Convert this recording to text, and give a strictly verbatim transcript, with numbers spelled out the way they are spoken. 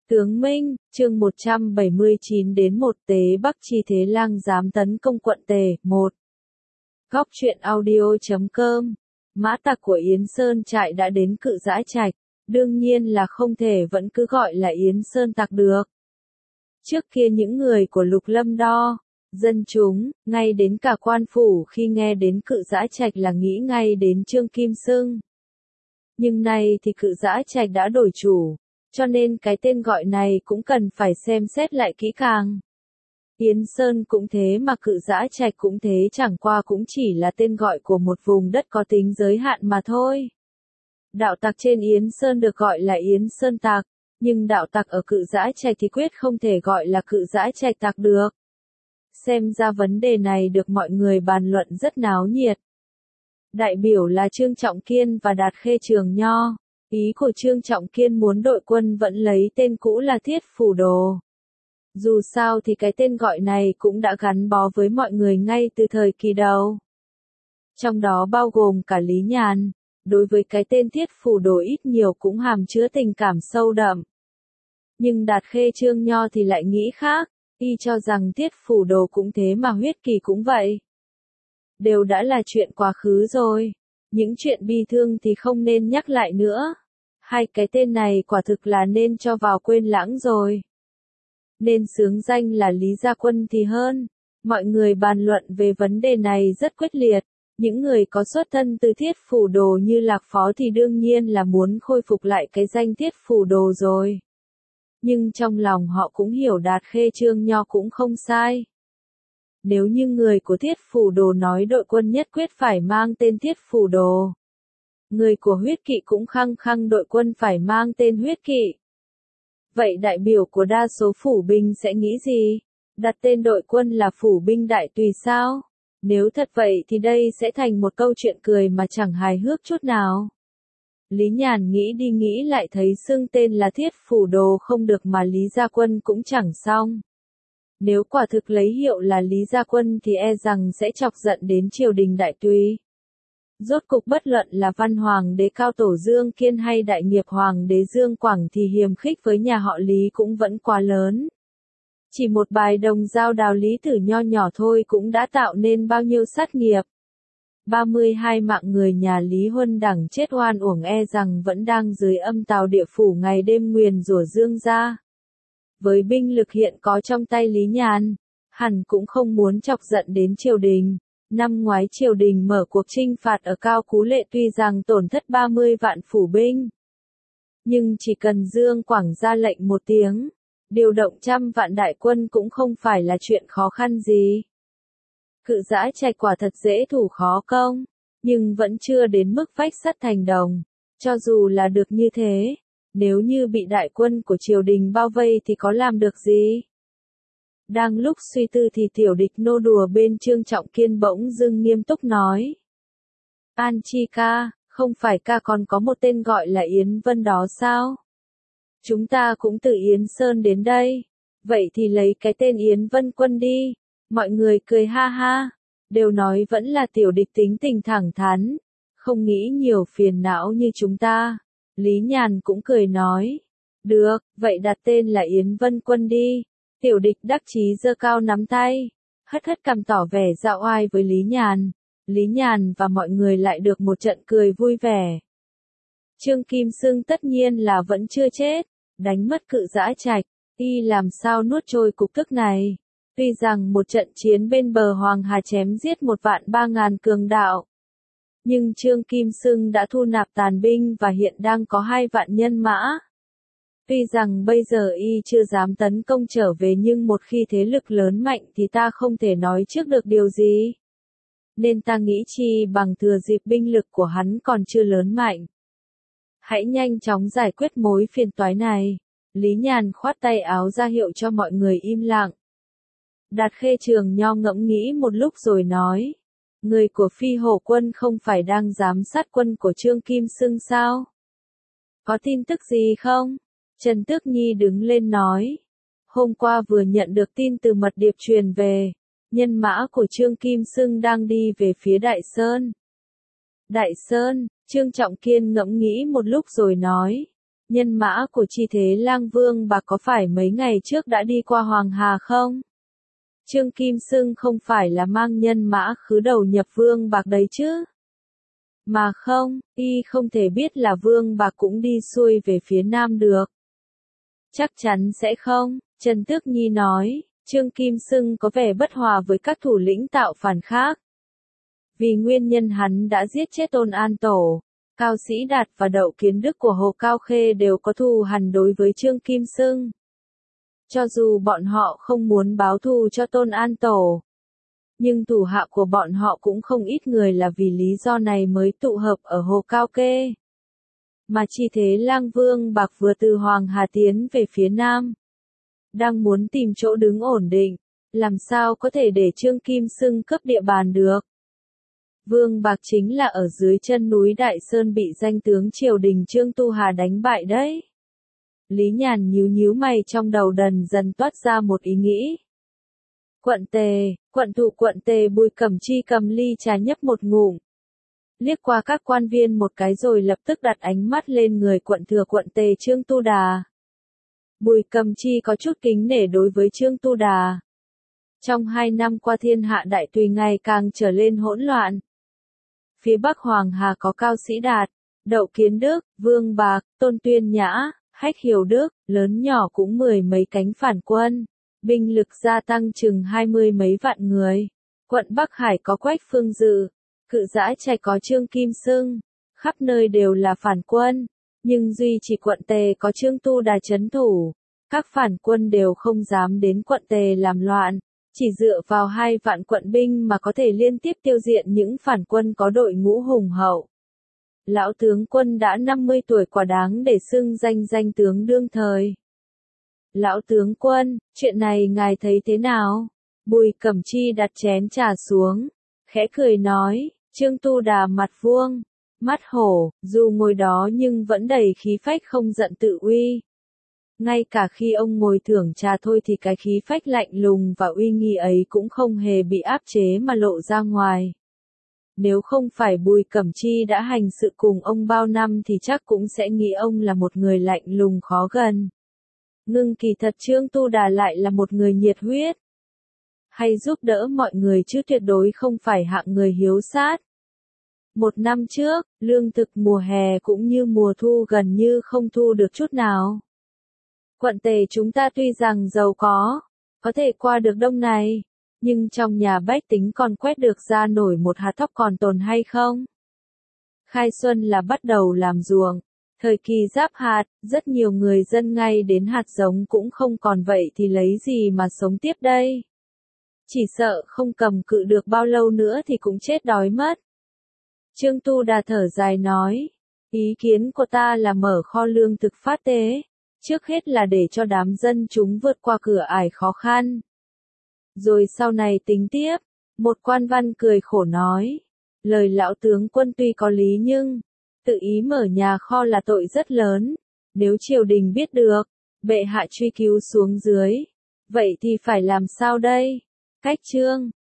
Tướng Minh, chương một trăm bảy mươi chín đến một Tế Bắc Chi Thế Lang dám tấn công quận Tề, một. Góc truyện audio chấm com. Mã tặc của Yến Sơn trại đã đến Cự Giã Trạch, đương nhiên là không thể vẫn cứ gọi là Yến Sơn tặc được. Trước kia những người của Lục Lâm Đo, dân chúng, ngay đến cả quan phủ khi nghe đến Cự Giã Trạch là nghĩ ngay đến Trương Kim Xưng. Nhưng nay thì Cự Giã Trạch đã đổi chủ, cho nên cái tên gọi này cũng cần phải xem xét lại kỹ càng. Yến Sơn cũng thế mà Cự Giã Trạch cũng thế, chẳng qua cũng chỉ là tên gọi của một vùng đất có tính giới hạn mà thôi. Đạo tặc trên Yến Sơn được gọi là Yến Sơn tặc, nhưng đạo tặc ở Cự Giã Trạch thì quyết không thể gọi là Cự Giã Trạch tặc được. Xem ra vấn đề này được mọi người bàn luận rất náo nhiệt. Đại biểu là Trương Trọng Kiên và Đạt Khê Trường Nho. Ý của Trương Trọng Kiên muốn đội quân vẫn lấy tên cũ là Thiết Phủ Đồ. Dù sao thì cái tên gọi này cũng đã gắn bó với mọi người ngay từ thời kỳ đầu. Trong đó bao gồm cả Lý Nhàn, đối với cái tên Thiết Phủ Đồ ít nhiều cũng hàm chứa tình cảm sâu đậm. Nhưng Đạt Khê Trương Nho thì lại nghĩ khác, y cho rằng Thiết Phủ Đồ cũng thế mà Huyết Kỳ cũng vậy. Đều đã là chuyện quá khứ rồi. Những chuyện bi thương thì không nên nhắc lại nữa. Hai cái tên này quả thực là nên cho vào quên lãng rồi. Nên xướng danh là Lý Gia Quân thì hơn. Mọi người bàn luận về vấn đề này rất quyết liệt. Những người có xuất thân từ Thiết Phủ Đồ như Lạc Phó thì đương nhiên là muốn khôi phục lại cái danh Thiết Phủ Đồ rồi. Nhưng trong lòng họ cũng hiểu Đạt Khê Trương Nho cũng không sai. Nếu như người của Thiết Phủ Đồ nói đội quân nhất quyết phải mang tên Thiết Phủ Đồ, người của Huyết Kỵ cũng khăng khăng đội quân phải mang tên Huyết Kỵ. Vậy đại biểu của đa số phủ binh sẽ nghĩ gì? Đặt tên đội quân là Phủ Binh Đại Tùy sao? Nếu thật vậy thì đây sẽ thành một câu chuyện cười mà chẳng hài hước chút nào. Lý Nhàn nghĩ đi nghĩ lại thấy xưng tên là Thiết Phủ Đồ không được mà Lý Gia Quân cũng chẳng xong. Nếu quả thực lấy hiệu là Lý Gia Quân thì e rằng sẽ chọc giận đến triều đình Đại Tùy. Rốt cục bất luận là Văn Hoàng đế Cao Tổ Dương Kiên hay Đại Nghiệp Hoàng đế Dương Quảng thì hiềm khích với nhà họ Lý cũng vẫn quá lớn. Chỉ một bài đồng dao đào lý tử nho nhỏ thôi cũng đã tạo nên bao nhiêu sát nghiệp. ba mươi hai mạng người nhà Lý Huân Đẳng chết oan uổng e rằng vẫn đang dưới âm tào địa phủ ngày đêm nguyền rủa Dương gia. Với binh lực hiện có trong tay Lý Nhàn, hẳn cũng không muốn chọc giận đến triều đình. Năm ngoái triều đình mở cuộc chinh phạt ở Cao Cú Lệ tuy rằng tổn thất ba mươi vạn phủ binh. Nhưng chỉ cần Dương Quảng ra lệnh một tiếng, điều động trăm vạn đại quân cũng không phải là chuyện khó khăn gì. Cự Giã Trạch quả thật dễ thủ khó công, nhưng vẫn chưa đến mức vách sắt thành đồng. Cho dù là được như thế, nếu như bị đại quân của triều đình bao vây thì có làm được gì? Đang lúc suy tư thì tiểu địch nô đùa bên Trương Trọng Kiên bỗng dưng nghiêm túc nói. An Chi ca, không phải ca còn có một tên gọi là Yến Vân đó sao? Chúng ta cũng từ Yến Sơn đến đây. Vậy thì lấy cái tên Yến Vân Quân đi. Mọi người cười ha ha. Đều nói vẫn là tiểu địch tính tình thẳng thắn. Không nghĩ nhiều phiền não như chúng ta. Lý Nhàn cũng cười nói. Được, vậy đặt tên là Yến Vân Quân đi. Tiểu địch đắc chí giơ cao nắm tay. Hất hất cằm tỏ vẻ dạo oai với Lý Nhàn. Lý Nhàn và mọi người lại được một trận cười vui vẻ. Trương Kim Xưng tất nhiên là vẫn chưa chết. Đánh mất Cự Giã Trạch, y làm sao nuốt trôi cục tức này. Tuy rằng một trận chiến bên bờ Hoàng Hà chém giết một vạn ba ngàn cường đạo. Nhưng Trương Kim Xưng đã thu nạp tàn binh và hiện đang có hai vạn nhân mã. Tuy rằng bây giờ y chưa dám tấn công trở về nhưng một khi thế lực lớn mạnh thì ta không thể nói trước được điều gì. Nên ta nghĩ chi bằng thừa dịp binh lực của hắn còn chưa lớn mạnh. Hãy nhanh chóng giải quyết mối phiền toái này. Lý Nhàn khoát tay áo ra hiệu cho mọi người im lặng. Đạt Khê Trường Nho ngẫm nghĩ một lúc rồi nói. Người của Phi Hổ quân không phải đang giám sát quân của Trương Kim Xưng sao? Có tin tức gì không? Trần Tước Nhi đứng lên nói. Hôm qua vừa nhận được tin từ mật điệp truyền về. Nhân mã của Trương Kim Xưng đang đi về phía Đại Sơn. Đại Sơn, Trương Trọng Kiên ngẫm nghĩ một lúc rồi nói. Nhân mã của Chi Thế Lang Vương Bạc có phải mấy ngày trước đã đi qua Hoàng Hà không? Trương Kim Xưng không phải là mang nhân mã khứ đầu nhập Vương Bạc đấy chứ? Mà không, y không thể biết là Vương Bạc cũng đi xuôi về phía Nam được. Chắc chắn sẽ không, Trần Tước Nhi nói, Trương Kim Xưng có vẻ bất hòa với các thủ lĩnh tạo phản khác. Vì nguyên nhân hắn đã giết chết Tôn An Tổ, Cao Sĩ Đạt và Đậu Kiến Đức của Hồ Cao Khê đều có thù hằn đối với Trương Kim Xưng. Cho dù bọn họ không muốn báo thù cho Tôn An Tổ, nhưng thủ hạ của bọn họ cũng không ít người là vì lý do này mới tụ hợp ở Hồ Cao Kê. Mà Chi Thế Lang Vương Bạc vừa từ Hoàng Hà tiến về phía Nam, đang muốn tìm chỗ đứng ổn định, làm sao có thể để Trương Kim Xưng cướp địa bàn được. Vương Bạc chính là ở dưới chân núi Đại Sơn bị danh tướng triều đình Trương Tu Hà đánh bại đấy. Lý Nhàn nhíu nhíu mày, trong đầu dần dần toát ra một ý nghĩ. Quận Tề, quận thụ quận Tề Bùi Cẩm Chi cầm ly trà nhấp một ngụm. Liếc qua các quan viên một cái rồi lập tức đặt ánh mắt lên người quận thừa quận Tề Trương Tu Đà. Bùi Cẩm Chi có chút kính nể đối với Trương Tu Đà. Trong hai năm qua thiên hạ đại tùy ngày càng trở lên hỗn loạn. Phía Bắc Hoàng Hà có Cao Sĩ Đạt, Đậu Kiến Đức, Vương Bạc, Tôn Tuyên Nhã, Hách Hiểu Đức, lớn nhỏ cũng mười mấy cánh phản quân. Binh lực gia tăng chừng hai mươi mấy vạn người. Quận Bắc Hải có Quách Phương Dự, Cự Giã Trạch có Trương Kim Xưng, khắp nơi đều là phản quân, nhưng duy chỉ quận Tề có Trương Tu Đà trấn thủ. Các phản quân đều không dám đến quận Tề làm loạn, chỉ dựa vào hai vạn quận binh mà có thể liên tiếp tiêu diệt những phản quân có đội ngũ hùng hậu. Lão tướng quân đã năm mươi tuổi quả đáng để xưng danh danh tướng đương thời. Lão tướng quân, chuyện này ngài thấy thế nào? Bùi Cẩm Chi đặt chén trà xuống, khẽ cười nói, Trương Tu Đà mặt vuông, mắt hổ, dù ngồi đó nhưng vẫn đầy khí phách không giận tự uy. Ngay cả khi ông ngồi thưởng trà thôi thì cái khí phách lạnh lùng và uy nghi ấy cũng không hề bị áp chế mà lộ ra ngoài. Nếu không phải Bùi Cẩm Chi đã hành sự cùng ông bao năm thì chắc cũng sẽ nghĩ ông là một người lạnh lùng khó gần. Ngưng kỳ thật Trương Tu Đà lại là một người nhiệt huyết, hay giúp đỡ mọi người chứ tuyệt đối không phải hạng người hiếu sát. Một năm trước, lương thực mùa hè cũng như mùa thu gần như không thu được chút nào. Quận Tề chúng ta tuy rằng giàu có, có thể qua được đông này, nhưng trong nhà bách tính còn quét được ra nổi một hạt thóc còn tồn hay không? Khai xuân là bắt đầu làm ruộng. Thời kỳ giáp hạt, rất nhiều người dân ngay đến hạt giống cũng không còn, vậy thì lấy gì mà sống tiếp đây? Chỉ sợ không cầm cự được bao lâu nữa thì cũng chết đói mất. Trương Tu Đà thở dài nói, ý kiến của ta là mở kho lương thực phát tế, trước hết là để cho đám dân chúng vượt qua cửa ải khó khăn. Rồi sau này tính tiếp, một quan văn cười khổ nói, lời lão tướng quân tuy có lý nhưng tự ý mở nhà kho là tội rất lớn, nếu triều đình biết được, bệ hạ truy cứu xuống dưới, vậy thì phải làm sao đây? Cách Trương